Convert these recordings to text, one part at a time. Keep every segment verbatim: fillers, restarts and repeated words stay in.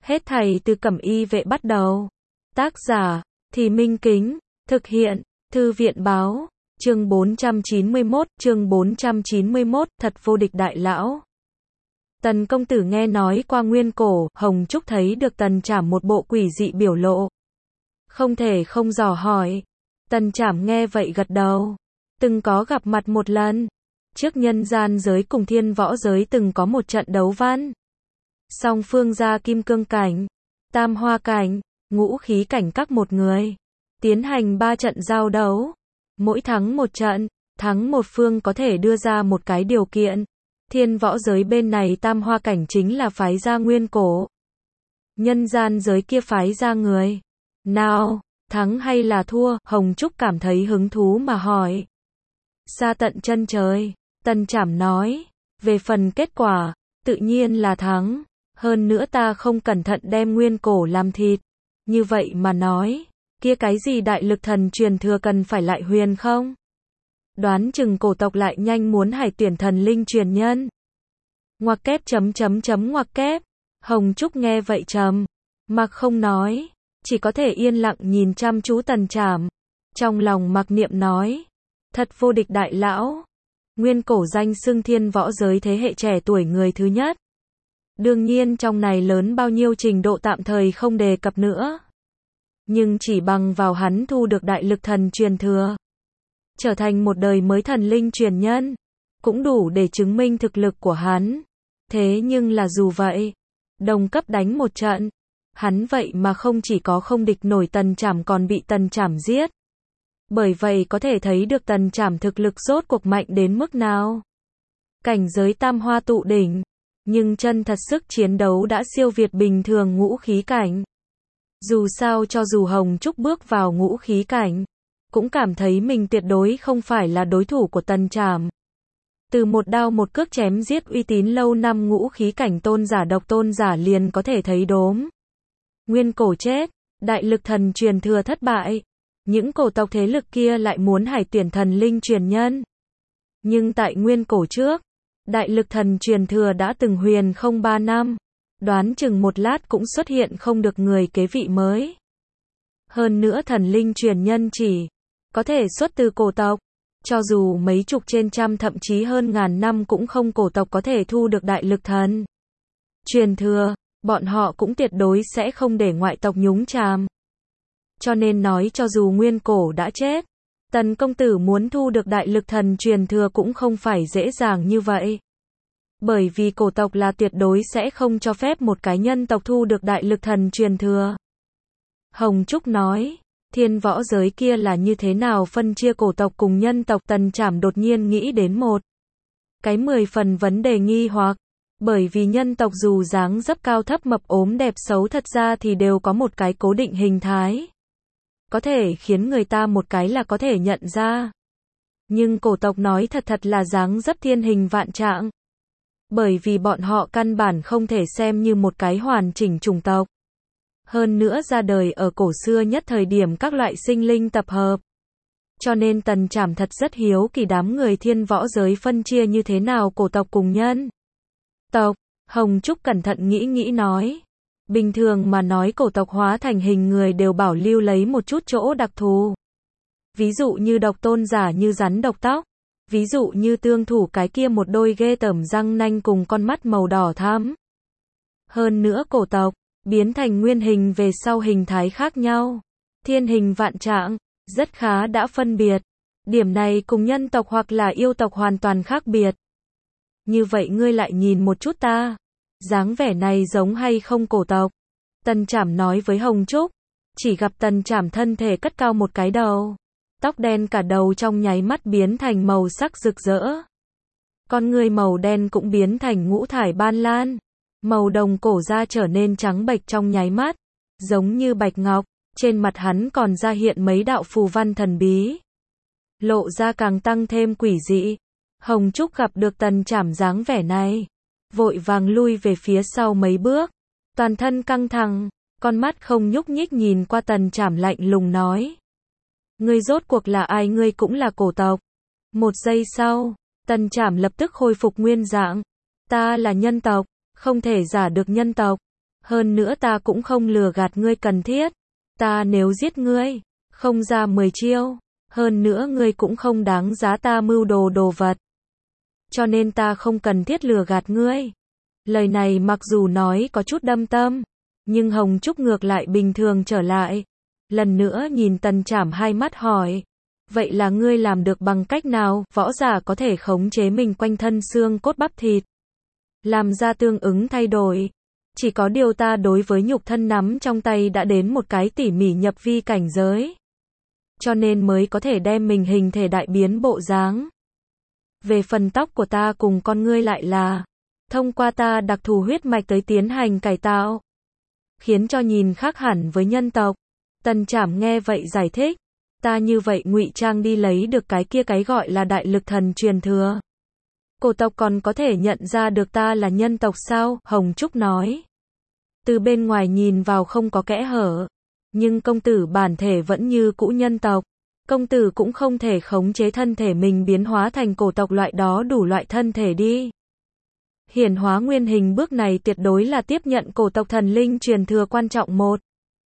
Hết thảy từ Cẩm Y Vệ bắt đầu. Tác giả, Thì Minh Kính, thực hiện, Thư viện báo, chương bốn trăm chín mươi mốt, chương bốn trăm chín mươi mốt, thật vô địch đại lão. Tần công tử nghe nói qua Nguyên Cổ, Hồng Trúc thấy được Tần Trảm một bộ quỷ dị biểu lộ. Không thể không dò hỏi. Tần Trảm nghe vậy gật đầu. Từng có gặp mặt một lần. Trước nhân gian giới cùng thiên võ giới từng có một trận đấu văn. Song phương ra kim cương cảnh, tam hoa cảnh, ngũ khí cảnh các một người. Tiến hành ba trận giao đấu. Mỗi thắng một trận, thắng một phương có thể đưa ra một cái điều kiện. Thiên võ giới bên này tam hoa cảnh chính là phái ra Nguyên Cổ. Nhân gian giới kia phái ra người. Nào, thắng hay là thua? Hồng Trúc cảm thấy hứng thú mà hỏi. Xa tận chân trời, Tần Trảm nói. Về phần kết quả, tự nhiên là thắng. Hơn nữa ta không cẩn thận đem Nguyên Cổ làm thịt. Như vậy mà nói, kia cái gì đại lực thần truyền thừa cần phải lại huyền không? Đoán chừng cổ tộc lại nhanh muốn hải tuyển thần linh truyền nhân. Ngoặc kép chấm chấm chấm ngoặc kép. Hồng Trúc nghe vậy trầm mặc không nói, chỉ có thể yên lặng nhìn chăm chú Tần Trảm. Trong lòng mặc niệm nói, thật vô địch đại lão. Nguyên Cổ danh xưng thiên võ giới thế hệ trẻ tuổi người thứ nhất. Đương nhiên trong này lớn bao nhiêu trình độ tạm thời không đề cập nữa. Nhưng chỉ bằng vào hắn thu được đại lực thần truyền thừa, trở thành một đời mới thần linh truyền nhân, cũng đủ để chứng minh thực lực của hắn. Thế nhưng là dù vậy, đồng cấp đánh một trận, hắn vậy mà không chỉ có không địch nổi Tần Trảm còn bị Tần Trảm giết. Bởi vậy có thể thấy được Tần Trảm thực lực rốt cuộc mạnh đến mức nào. Cảnh giới tam hoa tụ đỉnh, nhưng chân thật sức chiến đấu đã siêu việt bình thường ngũ khí cảnh. Dù sao cho dù Hồng Trúc bước vào ngũ khí cảnh, cũng cảm thấy mình tuyệt đối không phải là đối thủ của Tần Trảm. Từ một đao một cước chém giết uy tín lâu năm ngũ khí cảnh tôn giả độc tôn giả liền có thể thấy đốm. Nguyên Cổ chết, đại lực thần truyền thừa thất bại. Những cổ tộc thế lực kia lại muốn hải tuyển thần linh truyền nhân. Nhưng tại Nguyên Cổ trước, đại lực thần truyền thừa đã từng huyền không ba năm. Đoán chừng một lát cũng xuất hiện không được người kế vị mới. Hơn nữa thần linh truyền nhân chỉ có thể xuất từ cổ tộc. Cho dù mấy chục trên trăm thậm chí hơn ngàn năm cũng không cổ tộc có thể thu được đại lực thần truyền thừa, bọn họ cũng tuyệt đối sẽ không để ngoại tộc nhúng chàm. Cho nên nói cho dù Nguyên Cổ đã chết, Tần công tử muốn thu được đại lực thần truyền thừa cũng không phải dễ dàng như vậy. Bởi vì cổ tộc là tuyệt đối sẽ không cho phép một cái nhân tộc thu được đại lực thần truyền thừa. Hồng Trúc nói, thiên võ giới kia là như thế nào phân chia cổ tộc cùng nhân tộc? Tần Trảm đột nhiên nghĩ đến một cái mười phần vấn đề nghi hoặc. Bởi vì nhân tộc dù dáng dấp cao thấp mập ốm đẹp xấu thật ra thì đều có một cái cố định hình thái. Có thể khiến người ta một cái là có thể nhận ra. Nhưng cổ tộc nói thật thật là dáng dấp thiên hình vạn trạng. Bởi vì bọn họ căn bản không thể xem như một cái hoàn chỉnh chủng tộc. Hơn nữa ra đời ở cổ xưa nhất thời điểm các loại sinh linh tập hợp. Cho nên Tần Trảm thật rất hiếu kỳ đám người thiên võ giới phân chia như thế nào cổ tộc cùng nhân tộc. Hồng Trúc cẩn thận nghĩ nghĩ nói. Bình thường mà nói cổ tộc hóa thành hình người đều bảo lưu lấy một chút chỗ đặc thù. Ví dụ như độc tôn giả như rắn độc tóc. Ví dụ như tương thủ cái kia một đôi ghê tởm răng nanh cùng con mắt màu đỏ thắm. Hơn nữa cổ tộc biến thành nguyên hình về sau hình thái khác nhau. Thiên hình vạn trạng, rất khá đã phân biệt. Điểm này cùng nhân tộc hoặc là yêu tộc hoàn toàn khác biệt. Như vậy ngươi lại nhìn một chút ta. Dáng vẻ này giống hay không cổ tộc? Tần Trảm nói với Hồng Trúc. Chỉ gặp Tần Trảm thân thể cất cao một cái đầu. Tóc đen cả đầu trong nháy mắt biến thành màu sắc rực rỡ. Con người màu đen cũng biến thành ngũ thải ban lan. Màu đồng cổ da trở nên trắng bệch trong nháy mắt. Giống như bạch ngọc. Trên mặt hắn còn ra hiện mấy đạo phù văn thần bí. Lộ ra càng tăng thêm quỷ dị. Hồng Trúc gặp được Tần Trảm dáng vẻ này. Vội vàng lui về phía sau mấy bước. Toàn thân căng thẳng. Con mắt không nhúc nhích nhìn qua Tần Trảm lạnh lùng nói. Ngươi rốt cuộc là ai? Ngươi cũng là cổ tộc. Một giây sau, Tần Trảm lập tức khôi phục nguyên dạng. Ta là nhân tộc, không thể giả được nhân tộc. Hơn nữa ta cũng không lừa gạt ngươi cần thiết. Ta nếu giết ngươi, không ra mười chiêu. Hơn nữa ngươi cũng không đáng giá ta mưu đồ đồ vật. Cho nên ta không cần thiết lừa gạt ngươi. Lời này mặc dù nói có chút đâm tâm, nhưng Hồng Trúc ngược lại bình thường trở lại. Lần nữa nhìn Tần Trảm hai mắt hỏi. Vậy là ngươi làm được bằng cách nào? Võ giả có thể khống chế mình quanh thân xương cốt bắp thịt, làm ra tương ứng thay đổi. Chỉ có điều ta đối với nhục thân nắm trong tay đã đến một cái tỉ mỉ nhập vi cảnh giới. Cho nên mới có thể đem mình hình thể đại biến bộ dáng. Về phần tóc của ta cùng con ngươi lại là thông qua ta đặc thù huyết mạch tới tiến hành cải tạo, khiến cho nhìn khác hẳn với nhân tộc. Tần Trảm nghe vậy giải thích. Ta như vậy ngụy trang đi lấy được cái kia cái gọi là đại lực thần truyền thừa. Cổ tộc còn có thể nhận ra được ta là nhân tộc sao? Hồng Trúc nói. Từ bên ngoài nhìn vào không có kẽ hở. Nhưng công tử bản thể vẫn như cũ nhân tộc. Công tử cũng không thể khống chế thân thể mình biến hóa thành cổ tộc loại đó đủ loại thân thể đi. Hiển hóa nguyên hình bước này tuyệt đối là tiếp nhận cổ tộc thần linh truyền thừa quan trọng một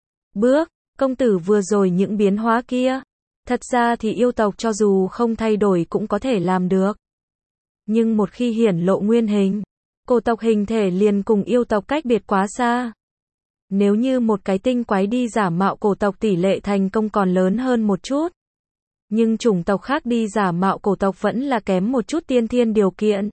bước. Công tử vừa rồi những biến hóa kia, thật ra thì yêu tộc cho dù không thay đổi cũng có thể làm được. Nhưng một khi hiển lộ nguyên hình, cổ tộc hình thể liền cùng yêu tộc cách biệt quá xa. Nếu như một cái tinh quái đi giả mạo cổ tộc tỷ lệ thành công còn lớn hơn một chút. Nhưng chủng tộc khác đi giả mạo cổ tộc vẫn là kém một chút tiên thiên điều kiện.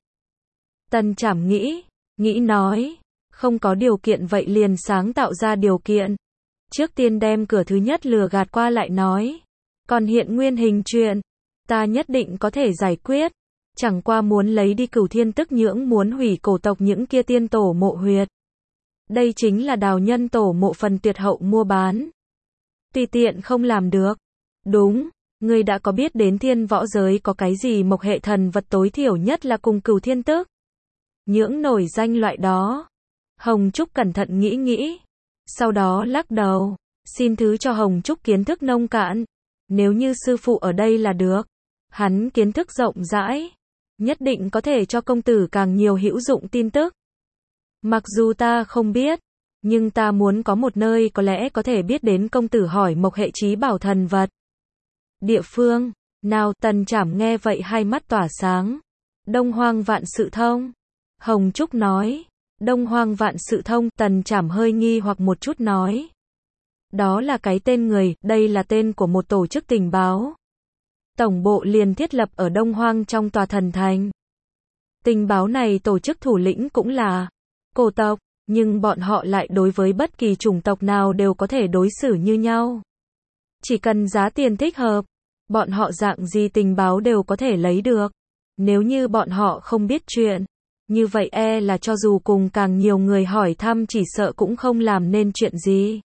Tần Trảm nghĩ, nghĩ nói, không có điều kiện vậy liền sáng tạo ra điều kiện. Trước tiên đem cửa thứ nhất lừa gạt qua lại nói. Còn hiện nguyên hình chuyện, ta nhất định có thể giải quyết. Chẳng qua muốn lấy đi Cửu Thiên Tức Nhưỡng, muốn hủy cổ tộc những kia tiên tổ mộ huyệt. Đây chính là đào nhân tổ mộ phần tuyệt hậu mua bán. Tùy tiện không làm được. Đúng, ngươi đã có biết đến thiên võ giới có cái gì mộc hệ thần vật tối thiểu nhất là cùng Cửu Thiên Tức Nhưỡng nổi danh loại đó. Hồng Trúc cẩn thận nghĩ nghĩ. Sau đó lắc đầu, xin thứ cho Hồng Trúc kiến thức nông cạn. Nếu như sư phụ ở đây là được. Hắn kiến thức rộng rãi, nhất định có thể cho công tử càng nhiều hữu dụng tin tức. Mặc dù ta không biết, nhưng ta muốn có một nơi có lẽ có thể biết đến công tử hỏi mộc hệ chí bảo thần vật. Địa phương, nào? Tần Trảm nghe vậy hai mắt tỏa sáng. Đông Hoang Vạn Sự Thông. Hồng Trúc nói. Đông Hoang Vạn Sự Thông. Tần Trảm hơi nghi hoặc một chút nói. Đó là cái tên người, đây là tên của một tổ chức tình báo. Tổng bộ liền thiết lập ở Đông Hoang trong tòa thần thành. Tình báo này tổ chức thủ lĩnh cũng là cổ tộc, nhưng bọn họ lại đối với bất kỳ chủng tộc nào đều có thể đối xử như nhau. Chỉ cần giá tiền thích hợp, bọn họ dạng gì tình báo đều có thể lấy được. Nếu như bọn họ không biết chuyện, như vậy e là cho dù cùng càng nhiều người hỏi thăm chỉ sợ cũng không làm nên chuyện gì.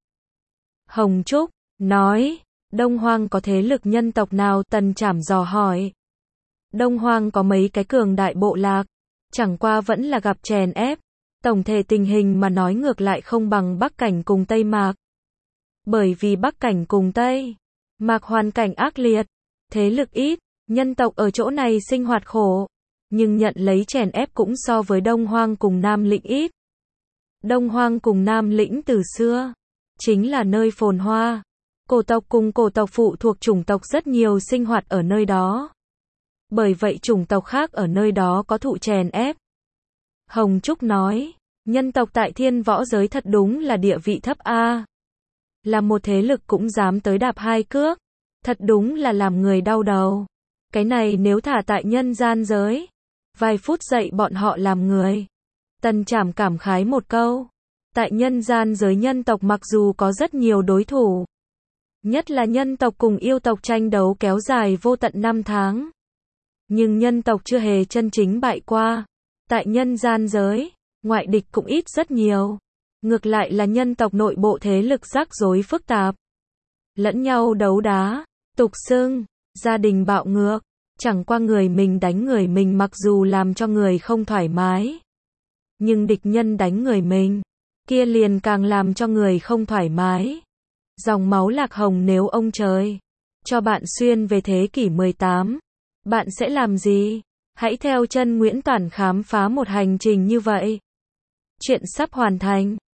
Hồng Trúc nói, Đông Hoang có thế lực nhân tộc nào? Tần Trảm dò hỏi. Đông Hoang có mấy cái cường đại bộ lạc, chẳng qua vẫn là gặp chèn ép. Tổng thể tình hình mà nói ngược lại không bằng Bắc Cảnh cùng Tây Mạc. Bởi vì Bắc Cảnh cùng Tây Mạc hoàn cảnh ác liệt, thế lực ít, nhân tộc ở chỗ này sinh hoạt khổ, nhưng nhận lấy chèn ép cũng so với Đông Hoang cùng Nam Lĩnh ít. Đông Hoang cùng Nam Lĩnh từ xưa chính là nơi phồn hoa. Cổ tộc cùng cổ tộc phụ thuộc chủng tộc rất nhiều sinh hoạt ở nơi đó. Bởi vậy chủng tộc khác ở nơi đó có thụ chèn ép. Hồng Trúc nói, nhân tộc tại thiên võ giới thật đúng là địa vị thấp a. Là một thế lực cũng dám tới đạp hai cước. Thật đúng là làm người đau đầu. Cái này nếu thả tại nhân gian giới, vài phút dậy bọn họ làm người. Tần Trảm cảm khái một câu. Tại nhân gian giới nhân tộc mặc dù có rất nhiều đối thủ, nhất là nhân tộc cùng yêu tộc tranh đấu kéo dài vô tận năm tháng. Nhưng nhân tộc chưa hề chân chính bại qua. Tại nhân gian giới, ngoại địch cũng ít rất nhiều. Ngược lại là nhân tộc nội bộ thế lực rắc rối phức tạp. Lẫn nhau đấu đá, tục xưng, gia đình bạo ngược. Chẳng qua người mình đánh người mình mặc dù làm cho người không thoải mái. Nhưng địch nhân đánh người mình, kia liền càng làm cho người không thoải mái. Dòng máu Lạc Hồng nếu ông trời cho bạn xuyên về thế kỷ mười tám, bạn sẽ làm gì? Hãy theo chân Nguyễn Toản khám phá một hành trình như vậy. Chuyện sắp hoàn thành.